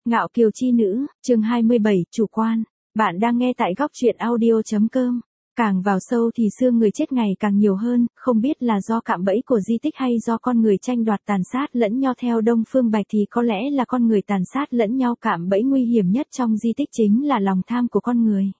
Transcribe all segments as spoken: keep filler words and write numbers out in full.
Ngạo kiều chi nữ, chương hai mươi bảy, chủ quan. Bạn đang nghe tại góc truyện audio.com. Càng vào sâu thì xương người chết ngày càng nhiều hơn, không biết là do cạm bẫy của di tích hay do con người tranh đoạt tàn sát lẫn nhau. Theo Đông Phương Bạch thì có lẽ là con người tàn sát lẫn nhau. Cạm bẫy nguy hiểm nhất trong di tích chính là lòng tham của con người.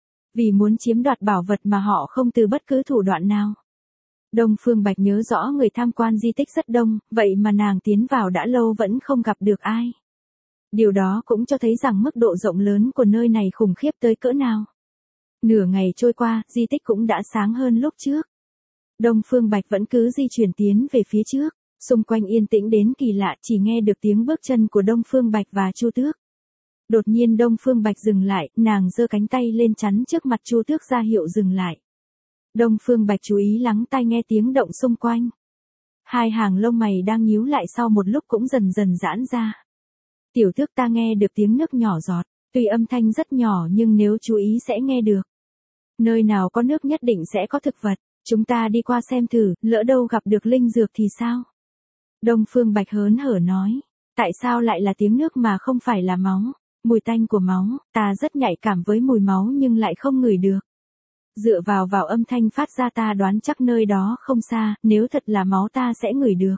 Vì muốn chiếm đoạt bảo vật mà họ không từ bất cứ thủ đoạn nào. Đông Phương Bạch nhớ rõ người tham quan di tích rất đông, vậy mà nàng tiến vào đã lâu vẫn không gặp được ai. Điều đó cũng cho thấy rằng mức độ rộng lớn của nơi này khủng khiếp tới cỡ nào. Nửa ngày trôi qua, di tích cũng đã sáng hơn lúc trước. Đông Phương Bạch vẫn cứ di chuyển tiến về phía trước, xung quanh yên tĩnh đến kỳ lạ, chỉ nghe được tiếng bước chân của Đông Phương Bạch và Chu Tước. Đột nhiên Đông Phương Bạch dừng lại, nàng giơ cánh tay lên chắn trước mặt Chu Tước ra hiệu dừng lại. Đông Phương Bạch chú ý lắng tai nghe tiếng động xung quanh. Hai hàng lông mày đang nhíu lại sau một lúc cũng dần dần giãn ra. Tiểu Tước, ta nghe được tiếng nước nhỏ giọt, tuy âm thanh rất nhỏ nhưng nếu chú ý sẽ nghe được. Nơi nào có nước nhất định sẽ có thực vật, chúng ta đi qua xem thử, lỡ đâu gặp được linh dược thì sao? Đông Phương Bạch hớn hở nói, tại sao lại là tiếng nước mà không phải là máu? Mùi tanh của máu, ta rất nhạy cảm với mùi máu nhưng lại không ngửi được. Dựa vào vào âm thanh phát ra ta đoán chắc nơi đó không xa, nếu thật là máu ta sẽ ngửi được.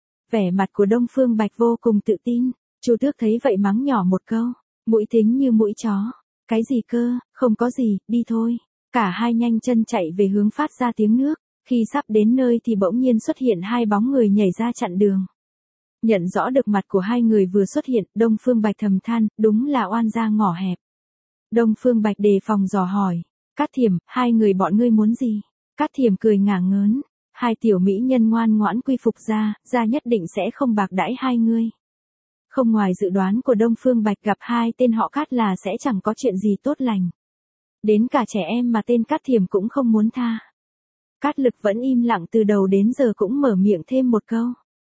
Vẻ mặt của Đông Phương Bạch vô cùng tự tin. Chu Tước thấy vậy mắng nhỏ một câu, mũi thính như mũi chó. Cái gì cơ, không có gì, đi thôi. Cả hai nhanh chân chạy về hướng phát ra tiếng nước. Khi sắp đến nơi thì bỗng nhiên xuất hiện hai bóng người nhảy ra chặn đường. Nhận rõ được mặt của hai người vừa xuất hiện, Đông Phương Bạch thầm than, đúng là oan gia ngõ hẹp. Đông Phương Bạch đề phòng dò hỏi, Cát Thiểm, hai người bọn ngươi muốn gì? Cát Thiểm cười ngả ngớn, hai tiểu mỹ nhân ngoan ngoãn quy phục ra, ra nhất định sẽ không bạc đãi hai ngươi. Không ngoài dự đoán của Đông Phương Bạch, gặp hai tên họ Cát là sẽ chẳng có chuyện gì tốt lành. Đến cả trẻ em mà tên Cát Thiểm cũng không muốn tha. Cát Lực vẫn im lặng từ đầu đến giờ cũng mở miệng thêm một câu.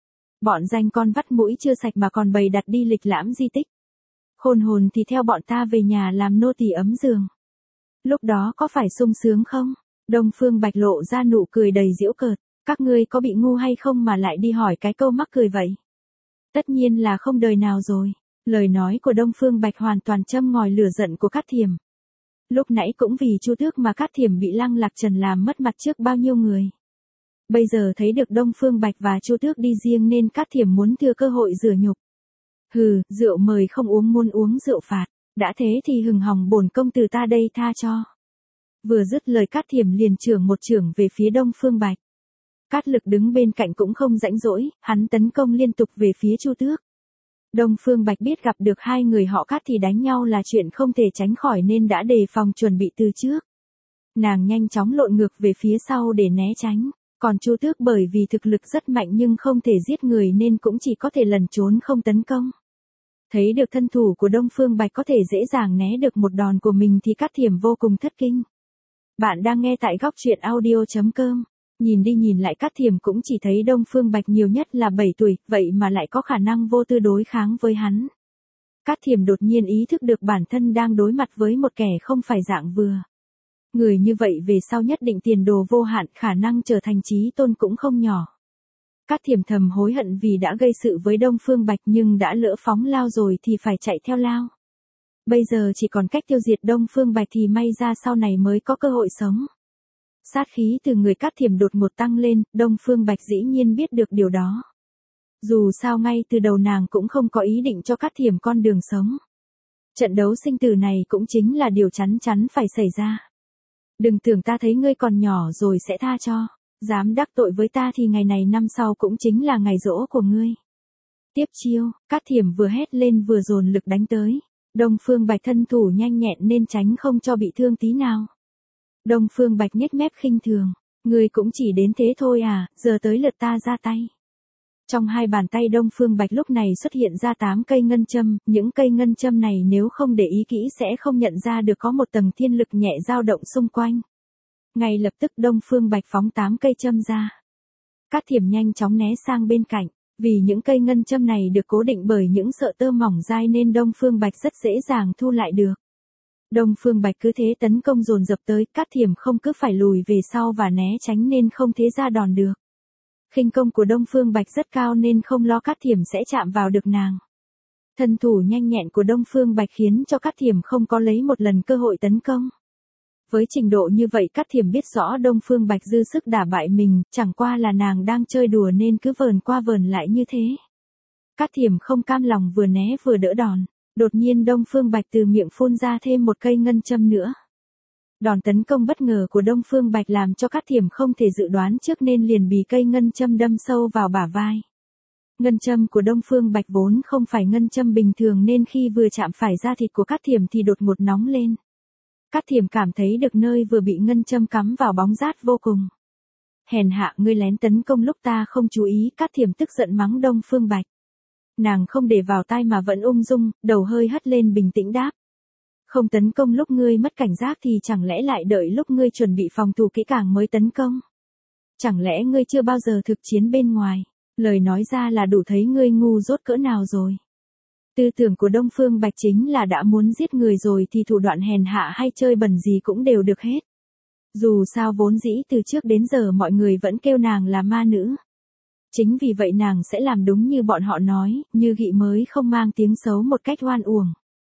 Bọn danh con vắt mũi chưa sạch mà còn bày đặt đi lịch lãm di tích. Khôn hồn thì theo bọn ta về nhà làm nô tỳ ấm giường. Lúc đó có phải sung sướng không? Đông Phương Bạch lộ ra nụ cười đầy giễu cợt. Các ngươi có bị ngu hay không mà lại đi hỏi cái câu mắc cười vậy? Tất nhiên là không đời nào rồi. Lời nói của Đông Phương Bạch hoàn toàn châm ngòi lửa giận của Cát Thiểm. Lúc nãy cũng vì Chu Tước mà Cát Thiểm bị Lăng Lạc Trần làm mất mặt trước bao nhiêu người. Bây giờ thấy được Đông Phương Bạch và Chu Tước đi riêng nên Cát Thiểm muốn thừa cơ hội rửa nhục. Hừ, rượu mời không uống muốn uống rượu phạt. Đã thế thì hừng hòng bổn công tử ta đây tha cho. Vừa dứt lời Cát Thiểm liền chưởng một chưởng về phía Đông Phương Bạch. Cát Lực đứng bên cạnh cũng không rãnh rỗi, hắn tấn công liên tục về phía Chu Tước. Đông Phương Bạch biết gặp được hai người họ Cát thì đánh nhau là chuyện không thể tránh khỏi nên đã đề phòng chuẩn bị từ trước. Nàng nhanh chóng lộn ngược về phía sau để né tránh, còn Chu Tước bởi vì thực lực rất mạnh nhưng không thể giết người nên cũng chỉ có thể lẩn trốn không tấn công. Thấy được thân thủ của Đông Phương Bạch có thể dễ dàng né được một đòn của mình thì Cát Thiểm vô cùng thất kinh. Bạn đang nghe tại góc truyện audio.com. Nhìn đi nhìn lại Cát Thiểm cũng chỉ thấy Đông Phương Bạch nhiều nhất là bảy tuổi, vậy mà lại có khả năng vô tư đối kháng với hắn. Cát Thiểm đột nhiên ý thức được bản thân đang đối mặt với một kẻ không phải dạng vừa. Người như vậy về sau nhất định tiền đồ vô hạn, khả năng trở thành chí tôn cũng không nhỏ. Cát Thiểm thầm hối hận vì đã gây sự với Đông Phương Bạch nhưng đã lỡ phóng lao rồi thì phải chạy theo lao. Bây giờ chỉ còn cách tiêu diệt Đông Phương Bạch thì may ra sau này mới có cơ hội sống. Sát khí từ người Cát Thiểm đột ngột tăng lên, Đông Phương Bạch dĩ nhiên biết được điều đó. Dù sao ngay từ đầu nàng cũng không có ý định cho Cát Thiểm con đường sống. Trận đấu sinh tử này cũng chính là điều chắn chắn phải xảy ra. Đừng tưởng ta thấy ngươi còn nhỏ rồi sẽ tha cho. Dám đắc tội với ta thì ngày này năm sau cũng chính là ngày giỗ của ngươi. Tiếp chiêu, Cát Thiểm vừa hét lên vừa dồn lực đánh tới. Đông Phương Bạch thân thủ nhanh nhẹn nên tránh không cho bị thương tí nào. Đông Phương Bạch nhếch mép khinh thường, ngươi cũng chỉ đến thế thôi à, giờ tới lượt ta ra tay. Trong hai bàn tay Đông Phương Bạch lúc này xuất hiện ra tám cây ngân châm, những cây ngân châm này nếu không để ý kỹ sẽ không nhận ra được có một tầng thiên lực nhẹ dao động xung quanh. Ngay lập tức Đông Phương Bạch phóng tám cây châm ra. Cát Thiểm nhanh chóng né sang bên cạnh, vì những cây ngân châm này được cố định bởi những sợi tơ mỏng dai nên Đông Phương Bạch rất dễ dàng thu lại được. Đông Phương Bạch cứ thế tấn công dồn dập tới, Cát Thiểm không cứ phải lùi về sau và né tránh nên không thế ra đòn được. Khinh công của Đông Phương Bạch rất cao nên không lo Cát Thiểm sẽ chạm vào được nàng. Thân thủ nhanh nhẹn của Đông Phương Bạch khiến cho Cát Thiểm không có lấy một lần cơ hội tấn công. Với trình độ như vậy Cát Thiểm biết rõ Đông Phương Bạch dư sức đả bại mình, chẳng qua là nàng đang chơi đùa nên cứ vờn qua vờn lại như thế. Cát Thiểm không cam lòng vừa né vừa đỡ đòn. Đột nhiên Đông Phương Bạch từ miệng phun ra thêm một cây ngân châm nữa. Đòn tấn công bất ngờ của Đông Phương Bạch làm cho Cát Thiểm không thể dự đoán trước nên liền bị cây ngân châm đâm sâu vào bả vai. Ngân châm của Đông Phương Bạch vốn không phải ngân châm bình thường nên khi vừa chạm phải da thịt của Cát Thiểm thì đột ngột nóng lên. Cát Thiểm cảm thấy được nơi vừa bị ngân châm cắm vào bóng rát vô cùng. Hèn hạ, ngươi lén tấn công lúc ta không chú ý. Cát Thiểm tức giận mắng Đông Phương Bạch. Nàng không để vào tai mà vẫn ung dung, đầu hơi hất lên bình tĩnh đáp. Không tấn công lúc ngươi mất cảnh giác thì chẳng lẽ lại đợi lúc ngươi chuẩn bị phòng thủ kỹ càng mới tấn công? Chẳng lẽ ngươi chưa bao giờ thực chiến bên ngoài? Lời nói ra là đủ thấy ngươi ngu dốt cỡ nào rồi. Tư tưởng của Đông Phương Bạch chính là đã muốn giết người rồi thì thủ đoạn hèn hạ hay chơi bẩn gì cũng đều được hết. Dù sao vốn dĩ từ trước đến giờ mọi người vẫn kêu nàng là ma nữ. Chính vì vậy nàng sẽ làm đúng như bọn họ nói, như Gị mới không mang tiếng xấu một cách oan uổng.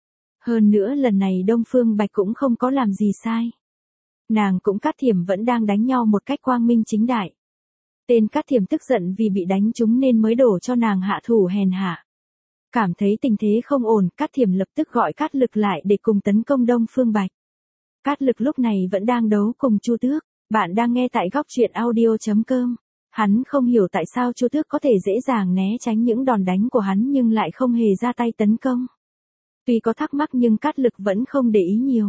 Hơn nữa lần này Đông Phương Bạch cũng không có làm gì sai. Nàng cũng Cát Thiểm vẫn đang đánh nhau một cách quang minh chính đại. Tên Cát Thiểm tức giận vì bị đánh trúng nên mới đổ cho nàng hạ thủ hèn hạ. Cảm thấy tình thế không ổn, Cát Thiểm lập tức gọi Cát Lực lại để cùng tấn công Đông Phương Bạch. Cát Lực lúc này vẫn đang đấu cùng Chu Tước. Bạn đang nghe tại góc truyện audio chấm com. Hắn không hiểu tại sao Chu Tước có thể dễ dàng né tránh những đòn đánh của hắn nhưng lại không hề ra tay tấn công. Tuy có thắc mắc nhưng Cát Lực vẫn không để ý nhiều.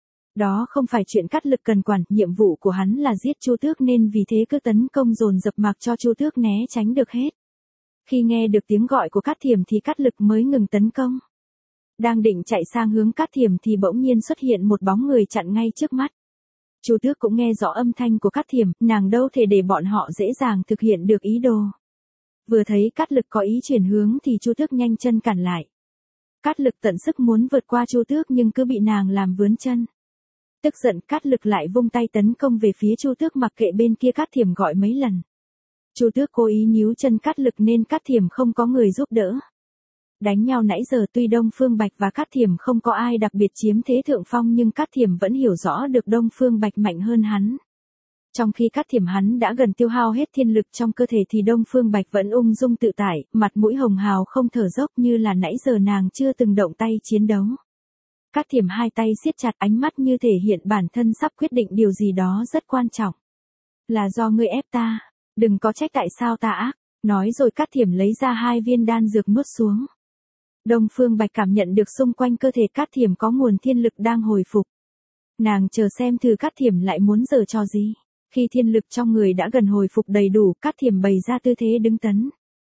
Đó không phải chuyện Cát Lực cần quản, nhiệm vụ của hắn là giết Chu Tước nên vì thế cứ tấn công dồn dập mặc cho Chu Tước né tránh được hết. Khi nghe được tiếng gọi của Cát Thiểm thì Cát Lực mới ngừng tấn công. Đang định chạy sang hướng Cát Thiểm thì bỗng nhiên xuất hiện một bóng người chặn ngay trước mắt. Chu Tước cũng nghe rõ âm thanh của Cát Thiểm, nàng đâu thể để bọn họ dễ dàng thực hiện được ý đồ. Vừa thấy Cát Lực có ý chuyển hướng thì Chu Tước nhanh chân cản lại. Cát Lực tận sức muốn vượt qua Chu Tước nhưng cứ bị nàng làm vướng chân. Tức giận Cát Lực lại vung tay tấn công về phía Chu Tước mặc kệ bên kia Cát Thiểm gọi mấy lần. Chu Tước cố ý níu chân Cát Lực nên Cát Thiểm không có người giúp đỡ. Đánh nhau nãy giờ tuy Đông Phương Bạch và Cát Thiểm không có ai đặc biệt chiếm thế thượng phong nhưng Cát Thiểm vẫn hiểu rõ được Đông Phương Bạch mạnh hơn hắn. Trong khi Cát Thiểm hắn đã gần tiêu hao hết thiên lực trong cơ thể thì Đông Phương Bạch vẫn ung dung tự tại, mặt mũi hồng hào không thở dốc như là nãy giờ nàng chưa từng động tay chiến đấu. Cát Thiểm hai tay siết chặt, ánh mắt như thể hiện bản thân sắp quyết định điều gì đó rất quan trọng. Là do ngươi ép ta, đừng có trách tại sao ta ác, nói rồi Cát Thiểm lấy ra hai viên đan dược nuốt xuống. Đông Phương Bạch cảm nhận được xung quanh cơ thể Cát Thiểm có nguồn thiên lực đang hồi phục. Nàng chờ xem thử Cát Thiểm lại muốn giở trò gì. Khi thiên lực trong người đã gần hồi phục đầy đủ, Cát Thiểm bày ra tư thế đứng tấn.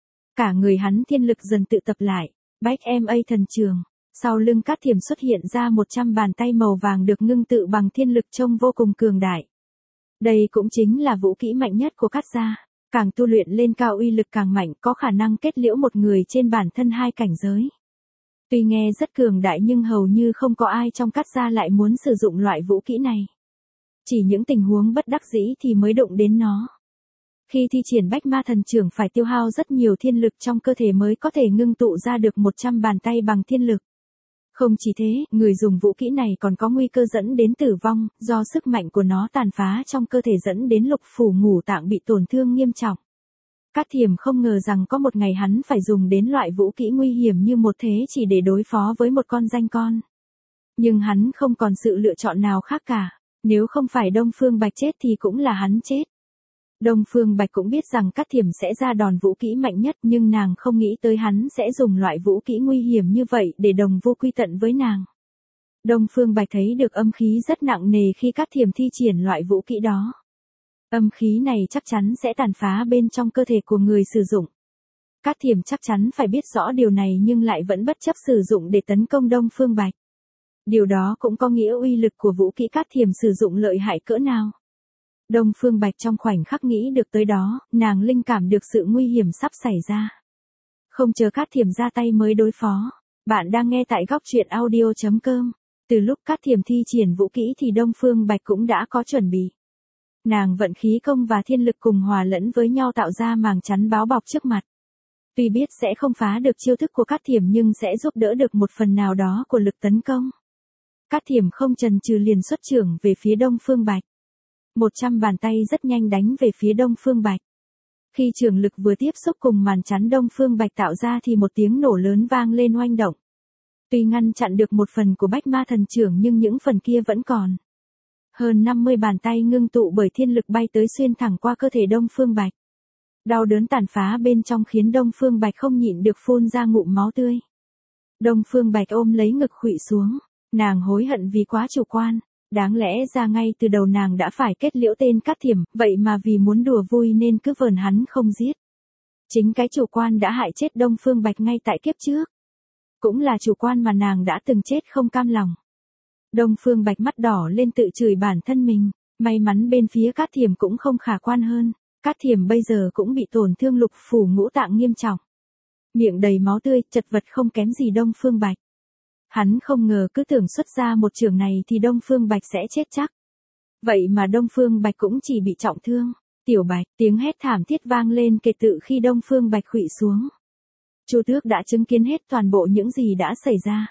Cả người hắn thiên lực dần tự tập lại, Bách em a thần trường. Sau lưng Cát Thiểm xuất hiện ra một trăm bàn tay màu vàng được ngưng tự bằng thiên lực trông vô cùng cường đại. Đây cũng chính là vũ kỹ mạnh nhất của Cát gia. Càng tu luyện lên cao uy lực càng mạnh, có khả năng kết liễu một người trên bản thân hai cảnh giới. Tuy nghe rất cường đại nhưng hầu như không có ai trong Cát gia lại muốn sử dụng loại vũ kỹ này. Chỉ những tình huống bất đắc dĩ thì mới đụng đến nó. Khi thi triển Bách Ma Thần Chưởng phải tiêu hao rất nhiều thiên lực trong cơ thể mới có thể ngưng tụ ra được một trăm bàn tay bằng thiên lực. Không chỉ thế, người dùng vũ kỹ này còn có nguy cơ dẫn đến tử vong, do sức mạnh của nó tàn phá trong cơ thể dẫn đến lục phủ ngũ tạng bị tổn thương nghiêm trọng. Cát Thiểm không ngờ rằng có một ngày hắn phải dùng đến loại vũ kỹ nguy hiểm như một thế chỉ để đối phó với một con danh con. Nhưng hắn không còn sự lựa chọn nào khác cả, nếu không phải Đông Phương Bạch chết thì cũng là hắn chết. Đông Phương Bạch cũng biết rằng Cát Thiểm sẽ ra đòn vũ kỹ mạnh nhất nhưng nàng không nghĩ tới hắn sẽ dùng loại vũ kỹ nguy hiểm như vậy để đồng vô quy tận với nàng. Đông Phương Bạch thấy được âm khí rất nặng nề khi Cát Thiểm thi triển loại vũ kỹ đó. Âm khí này chắc chắn sẽ tàn phá bên trong cơ thể của người sử dụng. Cát Thiểm chắc chắn phải biết rõ điều này nhưng lại vẫn bất chấp sử dụng để tấn công Đông Phương Bạch. Điều đó cũng có nghĩa uy lực của vũ kỹ Cát Thiểm sử dụng lợi hại cỡ nào. Đông Phương Bạch trong khoảnh khắc nghĩ được tới đó, nàng linh cảm được sự nguy hiểm sắp xảy ra. Không chờ Cát Thiểm ra tay mới đối phó. Bạn đang nghe tại góc truyện audio chấm com. Từ lúc Cát Thiểm thi triển vũ kỹ thì Đông Phương Bạch cũng đã có chuẩn bị. Nàng vận khí công và thiên lực cùng hòa lẫn với nhau tạo ra màng chắn báo bọc trước mặt. Tuy biết sẽ không phá được chiêu thức của Cát Thiểm nhưng sẽ giúp đỡ được một phần nào đó của lực tấn công. Cát Thiểm không chần chừ liền xuất chưởng về phía Đông Phương Bạch. Một trăm bàn tay rất nhanh đánh về phía Đông Phương Bạch. Khi trường lực vừa tiếp xúc cùng màn chắn Đông Phương Bạch tạo ra thì một tiếng nổ lớn vang lên oanh động. Tuy ngăn chặn được một phần của Bách Ma Thần Chưởng nhưng những phần kia vẫn còn. Hơn năm mươi bàn tay ngưng tụ bởi thiên lực bay tới xuyên thẳng qua cơ thể Đông Phương Bạch. Đau đớn tàn phá bên trong khiến Đông Phương Bạch không nhịn được phun ra ngụm máu tươi. Đông Phương Bạch ôm lấy ngực khuỵu xuống, nàng hối hận vì quá chủ quan, đáng lẽ ra ngay từ đầu nàng đã phải kết liễu tên Cát Thiểm, vậy mà vì muốn đùa vui nên cứ vờn hắn không giết. Chính cái chủ quan đã hại chết Đông Phương Bạch ngay tại kiếp trước. Cũng là chủ quan mà nàng đã từng chết không cam lòng. Đông Phương Bạch mắt đỏ lên tự chửi bản thân mình, may mắn bên phía Cát Thiểm cũng không khả quan hơn. Cát Thiểm bây giờ cũng bị tổn thương lục phủ ngũ tạng nghiêm trọng. Miệng đầy máu tươi, chật vật không kém gì Đông Phương Bạch. Hắn không ngờ cứ tưởng xuất ra một trường này thì Đông Phương Bạch sẽ chết chắc. Vậy mà Đông Phương Bạch cũng chỉ bị trọng thương. Tiểu Bạch, tiếng hét thảm thiết vang lên kể từ khi Đông Phương Bạch khuỵu xuống. Chu Tước đã chứng kiến hết toàn bộ những gì đã xảy ra.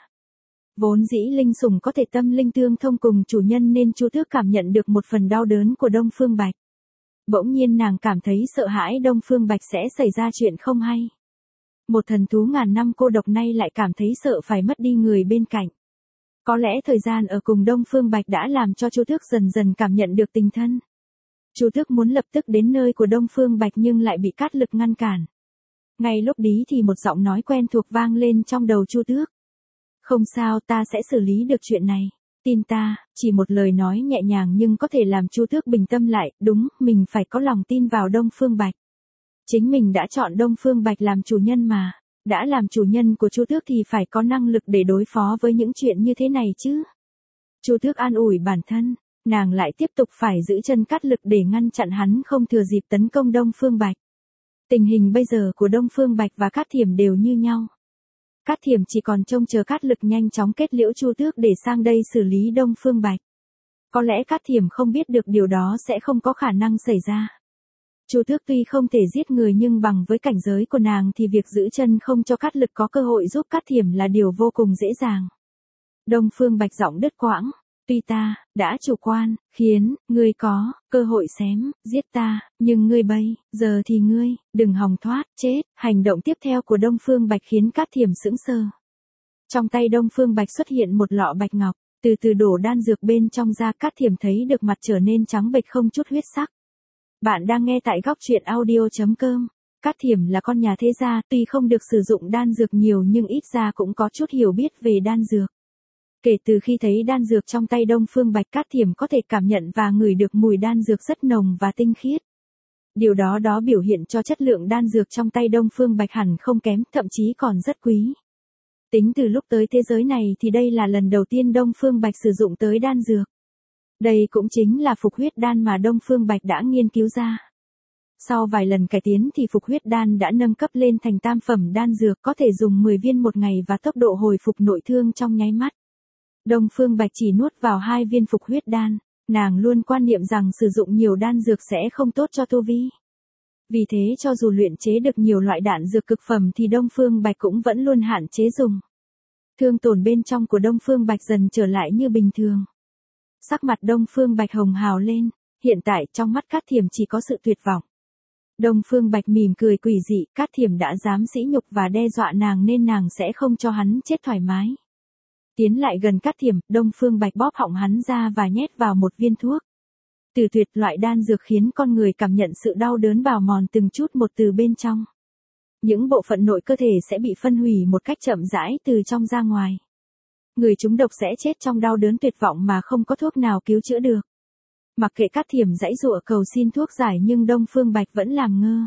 Vốn dĩ linh sủng có thể tâm linh tương thông cùng chủ nhân nên Chu Tước cảm nhận được một phần đau đớn của Đông Phương Bạch. Bỗng nhiên nàng cảm thấy sợ hãi Đông Phương Bạch sẽ xảy ra chuyện không hay. Một thần thú ngàn năm cô độc nay lại cảm thấy sợ phải mất đi người bên cạnh. Có lẽ thời gian ở cùng Đông Phương Bạch đã làm cho Chu Tước dần dần cảm nhận được tình thân. Chu Tước muốn lập tức đến nơi của Đông Phương Bạch nhưng lại bị Cát Lực ngăn cản. Ngay lúc đấy thì một giọng nói quen thuộc vang lên trong đầu Chu Tước. Không sao, ta sẽ xử lý được chuyện này. Tin ta, chỉ một lời nói nhẹ nhàng nhưng có thể làm Chu Tước bình tâm lại, đúng, mình phải có lòng tin vào Đông Phương Bạch. Chính mình đã chọn Đông Phương Bạch làm chủ nhân mà, đã làm chủ nhân của Chu Tước thì phải có năng lực để đối phó với những chuyện như thế này chứ. Chu Tước an ủi bản thân, nàng lại tiếp tục phải giữ chân Cát Lực để ngăn chặn hắn không thừa dịp tấn công Đông Phương Bạch. Tình hình bây giờ của Đông Phương Bạch và Cát Thiểm đều như nhau. Cát Thiểm chỉ còn trông chờ Cát Lực nhanh chóng kết liễu Chu Tước để sang đây xử lý Đông Phương Bạch. Có lẽ Cát Thiểm không biết được điều đó sẽ không có khả năng xảy ra. Chu Tước tuy không thể giết người nhưng bằng với cảnh giới của nàng thì việc giữ chân không cho Cát Lực có cơ hội giúp Cát Thiểm là điều vô cùng dễ dàng. Đông Phương Bạch giọng đứt quãng, tuy ta đã chủ quan, khiến ngươi có cơ hội xém giết ta, nhưng ngươi bây giờ thì ngươi đừng hòng thoát chết. Hành động tiếp theo của Đông Phương Bạch khiến Cát Thiểm sững sờ. Trong tay Đông Phương Bạch xuất hiện một lọ bạch ngọc, từ từ đổ đan dược bên trong ra. Cát Thiểm thấy được mặt trở nên trắng bệch không chút huyết sắc. Bạn đang nghe tại góc truyện audio chấm com. Cát Thiểm là con nhà thế gia, tuy không được sử dụng đan dược nhiều nhưng ít ra cũng có chút hiểu biết về đan dược. Kể từ khi thấy đan dược trong tay Đông Phương Bạch, Cát Thiểm có thể cảm nhận và ngửi được mùi đan dược rất nồng và tinh khiết. Điều đó đó biểu hiện cho chất lượng đan dược trong tay Đông Phương Bạch hẳn không kém, thậm chí còn rất quý. Tính từ lúc tới thế giới này thì đây là lần đầu tiên Đông Phương Bạch sử dụng tới đan dược. Đây cũng chính là phục huyết đan mà Đông Phương Bạch đã nghiên cứu ra. Sau vài lần cải tiến thì phục huyết đan đã nâng cấp lên thành tam phẩm đan dược, có thể dùng mười viên một ngày và tốc độ hồi phục nội thương trong nháy mắt. Đông Phương Bạch chỉ nuốt vào hai viên phục huyết đan, nàng luôn quan niệm rằng sử dụng nhiều đan dược sẽ không tốt cho tu vi. Vì thế cho dù luyện chế được nhiều loại đan dược cực phẩm thì Đông Phương Bạch cũng vẫn luôn hạn chế dùng. Thương tổn bên trong của Đông Phương Bạch dần trở lại như bình thường. Sắc mặt Đông Phương Bạch hồng hào lên, hiện tại trong mắt Cát Thiểm chỉ có sự tuyệt vọng. Đông Phương Bạch mỉm cười quỷ dị, Cát Thiểm đã dám sỉ nhục và đe dọa nàng nên nàng sẽ không cho hắn chết thoải mái. Tiến lại gần Cát Thiểm, Đông Phương Bạch bóp họng hắn ra và nhét vào một viên thuốc. Từ tuyệt loại đan dược khiến con người cảm nhận sự đau đớn bào mòn từng chút một từ bên trong. Những bộ phận nội cơ thể sẽ bị phân hủy một cách chậm rãi từ trong ra ngoài. Người trúng độc sẽ chết trong đau đớn tuyệt vọng mà không có thuốc nào cứu chữa được. Mặc kệ Cát Thiểm giãy giụa cầu xin thuốc giải nhưng Đông Phương Bạch vẫn làm ngơ.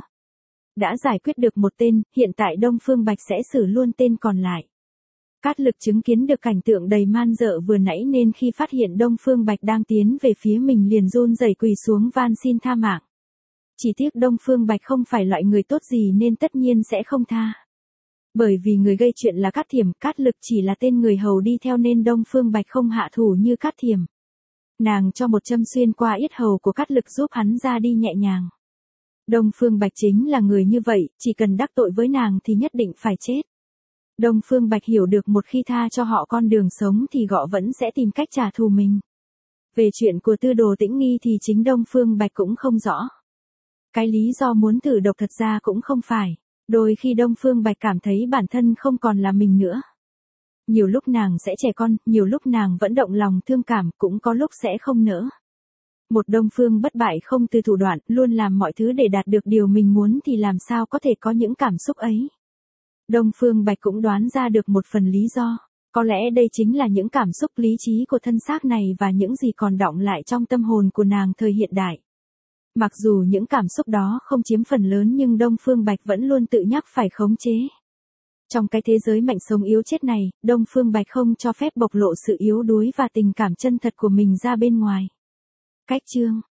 Đã giải quyết được một tên, hiện tại Đông Phương Bạch sẽ xử luôn tên còn lại. Cát Lực chứng kiến được cảnh tượng đầy man dợ vừa nãy nên khi phát hiện Đông Phương Bạch đang tiến về phía mình liền run rẩy quỳ xuống van xin tha mạng. Chỉ tiếc Đông Phương Bạch không phải loại người tốt gì nên tất nhiên sẽ không tha. Bởi vì người gây chuyện là Cát Thiểm, Cát Lực chỉ là tên người hầu đi theo nên Đông Phương Bạch không hạ thủ như Cát Thiểm. Nàng cho một châm xuyên qua yết hầu của Cát Lực giúp hắn ra đi nhẹ nhàng. Đông Phương Bạch chính là người như vậy, chỉ cần đắc tội với nàng thì nhất định phải chết. Đông Phương Bạch hiểu được một khi tha cho họ con đường sống thì gọ vẫn sẽ tìm cách trả thù mình. Về chuyện của Tư Đồ Tĩnh Nghi thì chính Đông Phương Bạch cũng không rõ. Cái lý do muốn thử độc thật ra cũng không phải. Đôi khi Đông Phương Bạch cảm thấy bản thân không còn là mình nữa. Nhiều lúc nàng sẽ trẻ con, nhiều lúc nàng vẫn động lòng thương cảm, cũng có lúc sẽ không nỡ. Một Đông Phương bất bại không từ thủ đoạn, luôn làm mọi thứ để đạt được điều mình muốn thì làm sao có thể có những cảm xúc ấy. Đông Phương Bạch cũng đoán ra được một phần lý do. Có lẽ đây chính là những cảm xúc lý trí của thân xác này và những gì còn đọng lại trong tâm hồn của nàng thời hiện đại. Mặc dù những cảm xúc đó không chiếm phần lớn nhưng Đông Phương Bạch vẫn luôn tự nhắc phải khống chế. Trong cái thế giới mạnh sống yếu chết này, Đông Phương Bạch không cho phép bộc lộ sự yếu đuối và tình cảm chân thật của mình ra bên ngoài. Cách chương